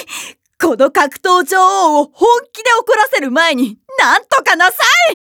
この格闘女王を本気で怒らせる前になんとかなさい。